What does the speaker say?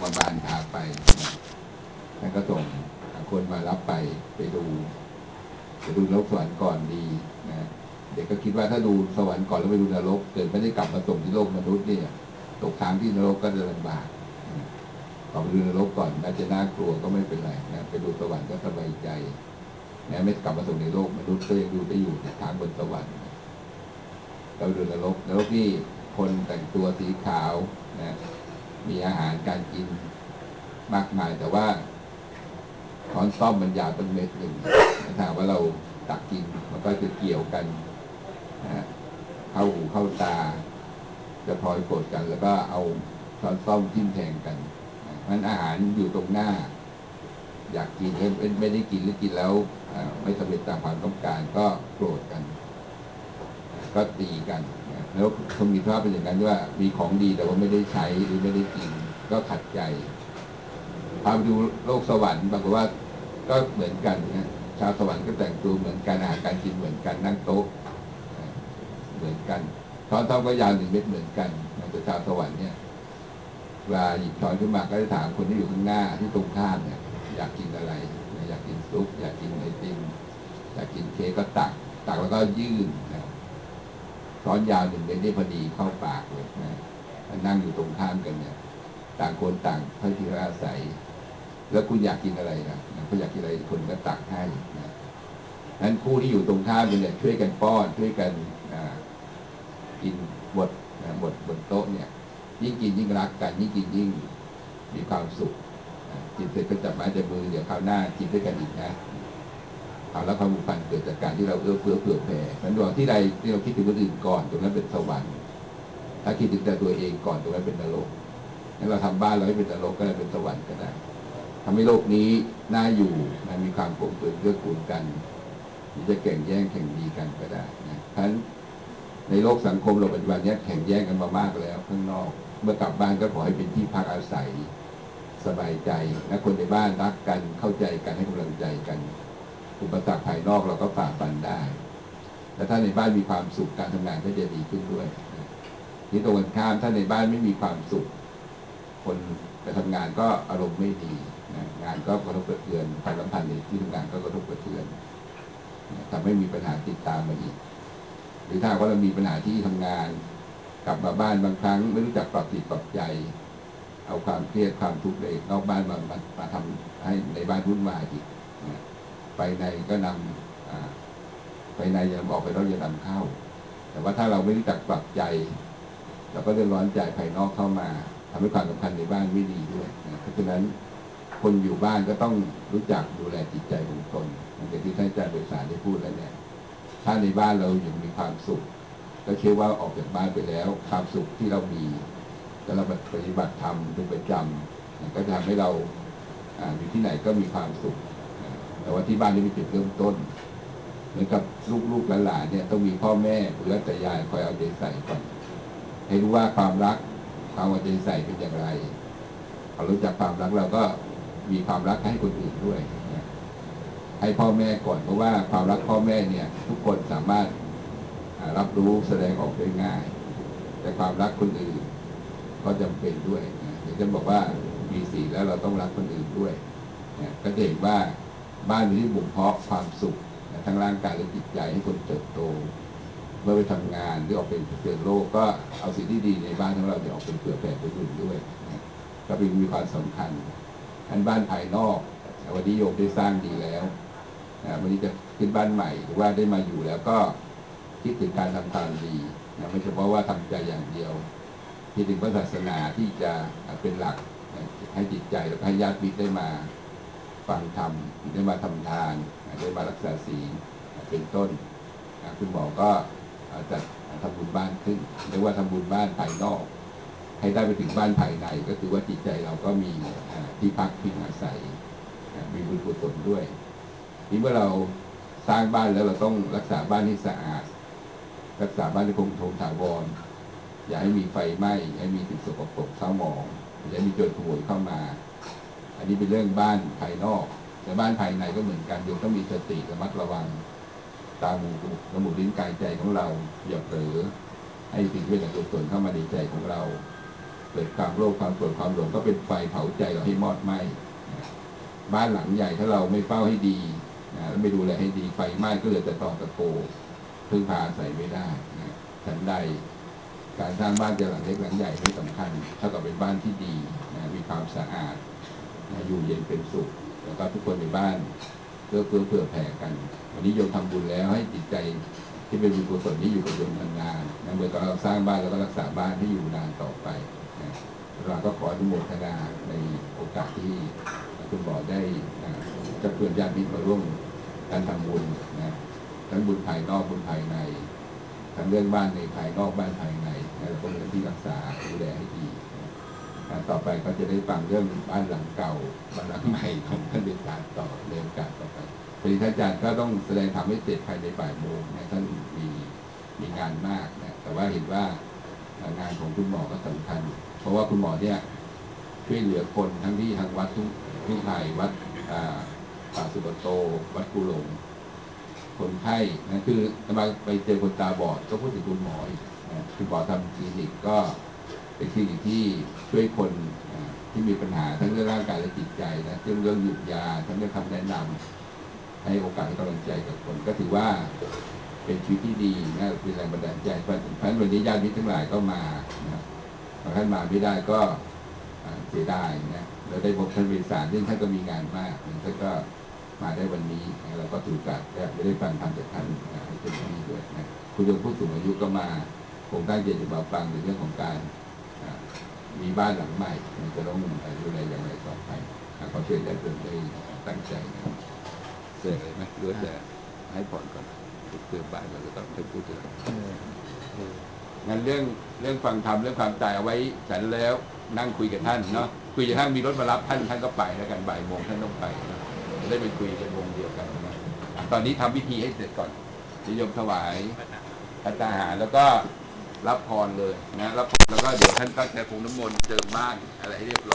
าบ้านพาไปท่านก็ส่งคนมารับไปดูนรกสวรรค์ก่อนดีนะเด็กก็คิดว่าถ้าดูสวรรค์ก่อนแล้วไปดูนรกเกิดไม่ได้กลับมาส่งที่โลกมนุษย์เนี่ยตกค้างที่นรกก็จะลำบากขอไปดูนรกก่อนน่าจะน่ากลัวก็ไม่เป็นไรนะไปดูสวรรค์ก็สบายใจแม้ไม่กลับมาส่งในโลกมนุษย์ก็ยังดูได้อยู่ติดค้างบนสวรรค์เราดูนรกนี่คนแต่งตัวสีขาวนะมีอาหารการกินมากมายแต่ว่าช้อนซ่อมมันยาวตั้งเม็ดหนึ่งถ้าว่าเราตักกินมันก็จะเกี่ยวกันนะเข้าหูเข้าตาจะพลอยโกรธกันแล้วก็เอาช้อนซ่อมทิ่มแทงกันมันอาหารอยู่ตรงหน้าอยากกินไม่ได้กินหรือกินแล้วไม่สำเร็จตามความต้องการก็โกรธกันก็ตีกันแล้วคงมีภาพเป็นอย่างนั้นว่ามีของดีแต่ว่าไม่ได้ใช้หรือไม่ได้กินก็ขัดใจพาไปดูโลกสวรรค์ปรากฏว่าก็เหมือนกันนะชาวสวรรค์ก็แต่งตัวเหมือนกันอาหารการกินเหมือนกันนั่งโต๊ะเหมือนกันช้อนเท่าก็ยาว1 เมตรเหมือนกันแต่ชาวสวรรค์เนี่ยเวลาหยิบช้อนขึ้นมาก็จะถามคนที่อยู่ข้างหน้าที่ตรงข้ามเนี่ยอยากกินอะไรอยากกินซุปอยากกินไอติมอยากกินเค้กก็ตักแล้วก็ยื่นนะช้อนยาว1 เมตรได้พอดีเข้าปากเลยนะนั่งอยู่ตรงข้ามกันเนี่ยต่างคนต่างให้ที่อาศัยแล้วคุณอยากกินอะไรนะคุณอยากกินอะไรคนก็ตักให้นะนั้นคู่ที่อยู่ตรงข้ามกันเนี่ยช่วยกันป้อนช่วยกันกินบดบนโต๊ะเนี่ยยิ่งกินยิ่งรักกันยิ่งกินยิ่งมีความสุขกินเสร็จก็จับไม้จับมือเดี๋ยวคราวหน้ากินด้วยกันอีกนะความรักความผูกพันเกิดจากการที่เราเอื้อเฟื้อเผื่อแผ่นั้นดวงที่ใดที่เราคิดถึงคนอื่นก่อนตรงนั้นเป็นสวรรค์ถ้าคิดถึงแต่ตัวเองก่อนตรงนั้นเป็นนรกงั้นเราทำบ้านเราให้เป็นนรกก็ได้เป็นสวรรค์ก็ได้ทำให้โลกนี้น่าอยู่นะมีความกลมกลืนเกื้อกูลกันที่จะแข่งแย่งแข่งดีกันก็ได้นะเพราะฉะนั้นในโลกสังคมเราปัจจุบันนี้แข่งแย่งกันมามากแล้วข้างนอกเมื่อกลับบ้านก็ขอให้เป็นที่พักอาศัยสบายใจและคนในบ้านรักกันเข้าใจกันให้กำลังใจกันอุปสรรคภายนอกเราก็ฝ่าฟันได้แต่ถ้าในบ้านมีความสุขการทำงานก็จะดีขึ้นด้วยที่ตรงกันข้ามถ้าในบ้านไม่มีความสุขคนไปทำงานก็อารมณ์ไม่ดีงานก็กระทบกระเทือนความสัมพันธ์ในที่ทำงานก็กระทบกระเทือนทำให้มีปัญหาติดตามมาอีกหรือถ้าว่าเรามีปัญหาที่ทำงานกลับมาบ้านบางครั้งไม่รู้จักปรับจิตปรับใจเอาความเครียดความทุกข์ในนอกบ้านมาทำให้ในบ้านวุ่นวายอีกไปในก็นำไปในยังออกไปนอกยังนำเข้าแต่ว่าถ้าเราไม่รู้จักปรับใจเราก็เดือดร้อนใจภายนอกเข้ามาทำให้ความสัมพันธ์ในบ้านไม่ดีด้วยเพราะฉะนั้นคนอยู่บ้านก็ต้องรู้จักดูแลจิตใจของตนอย่างที่ท่านอาจารย์เบสารได้พูดแล้วเนี่ยถ้าในบ้านเรายังมีความสุขก็เชื่อว่าออกจากบ้านไปแล้วความสุขที่เรามีแล้วเราปฏิบัติธรรมเป็นประจำก็จะทำให้เราอยู่ที่ไหนก็มีความสุขแต่ว่าที่บ้านนี่เป็นจุดเริ่มต้นเหมือนกับลูกหลานเนี่ยต้องมีพ่อแม่หรือตายายคอยเอาใจใส่ก่อนให้รู้ว่าความรักความเอาใจใส่เป็นอย่างไรพอรู้จักความรักเราก็มีความรักให้คนอื่นด้วยให้พ่อแม่ก่อนเพราะว่าความรักพ่อแม่เนี่ยทุกคนสามารถรับรู้แสดงออกได้ง่ายแต่ความรักคนอื่นก็จำเป็นด้วยอย่างที่บอกว่ามีศีลแล้วเราต้องรักคนอื่นด้วยก็จะเห็นว่าบ้านที่บ่มเพาะความสุขทั้งร่างกายและจิตใจให้คนเติบโตเมื่อไปทำงานหรือออกเป็นเจอโลกก็เอาสิ่งที่ดีในบ้านของเราเนี่ยออกเป็นเผื่อแผ่คนอื่นด้วยก็เป็นมีความสำคัญอันบ้านภายนอกวันนี้โยมได้สร้างดีแล้ววันนี้จะขึ้นบ้านใหม่หรือว่าได้มาอยู่แล้วก็คิดถึงการทำความดีไม่เฉพาะว่าทำใจอย่างเดียวคิดถึงพระศาสนาที่จะเป็นหลักให้จิตใจแล้วก็ให้ญาติมิตรได้มาฟังธรรมได้มาทำทานได้มารักษาศีลเป็นต้นคุณหมอก็จะทำบุญบ้านขึ้นเรียกว่าทำบุญบ้านภายนอกให้ได้ไปถึงบ้านภายในก็คือว่าจิตใจเราก็มีที่พักพิงอาศัยมีบุญกุศลด้วยนี่เมื่อเราสร้างบ้านแล้วเราต้องรักษาบ้านให้สะอาดรักษาบ้านให้คงทนถาวรอย่าให้มีไฟไหม้อย่าให้มีสิ่งสกปรกเศร้าหมองอย่าให้มีโจรขโมยเข้ามาอันนี้เป็นเรื่องบ้านภายนอกแต่บ้านภายในก็เหมือนกันโยมต้องมีสติระมัดระวังตาหูจมูกลิ้นกายใจของเราอย่าเผลอให้สิ่งที่เป็นอกุศลเข้ามาในใจของเราเกิดความโลภความโกรธความหลงก็เป็นไฟเผาใจเราให้มอดไหม้นะบ้านหลังใหญ่ถ้าเราไม่เฝ้าให้ดีนะแล้วไม่ดูแลให้ดีไฟไหม้ก็เหลือแต่ตอตะโกพึ่งพาอาศัยไม่ได้นะฉันใดการสร้างบ้านจะหลังเล็กหลังใหญ่ไม่สำคัญเท่ากับเป็นบ้านที่ดีนะมีความสะอาดนะอยู่เย็นเป็นสุขแล้วก็ทุกคนในบ้านเพื่อแผ่กันวันนี้โยมทำบุญแล้วให้จิตใจที่เป็นบุญกุศลนี้อยู่กับโยมนานๆนะเมื่อเราสร้างบ้านแล้วก็รักษาบ้านให้อยู่นานต่อไปนะเราก็ขออนุโมทนาในโอกาสที่คุณหมอได้จะเพื่อนญาติมิตรมาร่วมการทำบุญนะทั้งบุญภายนอกบุญภายในทั้งเรื่องบ้านในภายนอกบ้านภายในนะเราก็มีหน้าที่รักษาดูแลให้ดีนะต่อไปก็จะได้ฟังเรื่องบ้านหลังเก่าบ้านหลังใหม่ของท่านเดชาต่อในโอกาสต่อไปพอดีท่านอาจารย์ก็ต้องแสดงธรรมให้เสร็จภายในบ่ายโมงนะท่านมีงานมากนะแต่ว่าเห็นว่างานของคุณหมอก็สำคัญเพราะว่าคุณหมอเนี่ยช่วยเหลือคนทั้งที่ทางวัดทุกไทยวัดป่าสุกโตวัดกุหลงคนไข้นะคือมาไปเจอคนตาบอดก็พูดถึงคุณหมออีกนะคุณหมอทำคลินิกก็เป็นคลินิกที่ช่วยคนที่มีปัญหาทั้งเรื่องร่างกายและจิตใจนะเรื่องหยุดยาทั้งเรื่องคำแนะนำให้โอกาสให้กำลังใจกับคนก็ถือว่าเป็นชีวิตที่ดีนะเป็นแรงบันดาลใจเพราะฉะนั้นวันนี้ญาติมิตรทั้งหลายก็มานะบางท่านมาไม่ได้ก็เสียดายนะเราได้พบท่านบริษัทซึ่งท่านก็มีงานมากท่านก็มาได้วันนี้นะเราก็ถือโอกาสได้ฟังธรรมจากท่านให้เต็มที่ด้วยนะคุณโยมผู้สูงอายุก็มาคงตั้งใจจะมาฟังในเรื่องของการมีบ้านหลังใหม่จะต้องดูแลอย่างไรต่อไปขอเชิญญาติโยมได้ตั้งใจนะเสร็จเลยไหมหรือจะให้ผ่อนก่อนเติมบ้านก่อนแล้วก็ไปพูดถึงงั้นเรื่องฟังธรรมเรื่องความตายเอาไว้ฉันแล้วนั่งคุยกับท่านเนาะคุยกับท่านมีรถมารับท่านก็ไปแล้วกันบ่ายโมงท่านต้องไปนะจะได้ไปคุยกันวงเดียวกันนะตอนนี้ทำพิธีให้เสร็จก่อนนิยมถวายพัฒนาหารแล้วก็รับพรเลยนะรับพรแล้วก็เดี๋ยวท่านก็จะคงน้ำมนต์เจิมบ้านอะไรให้เรียบร้อย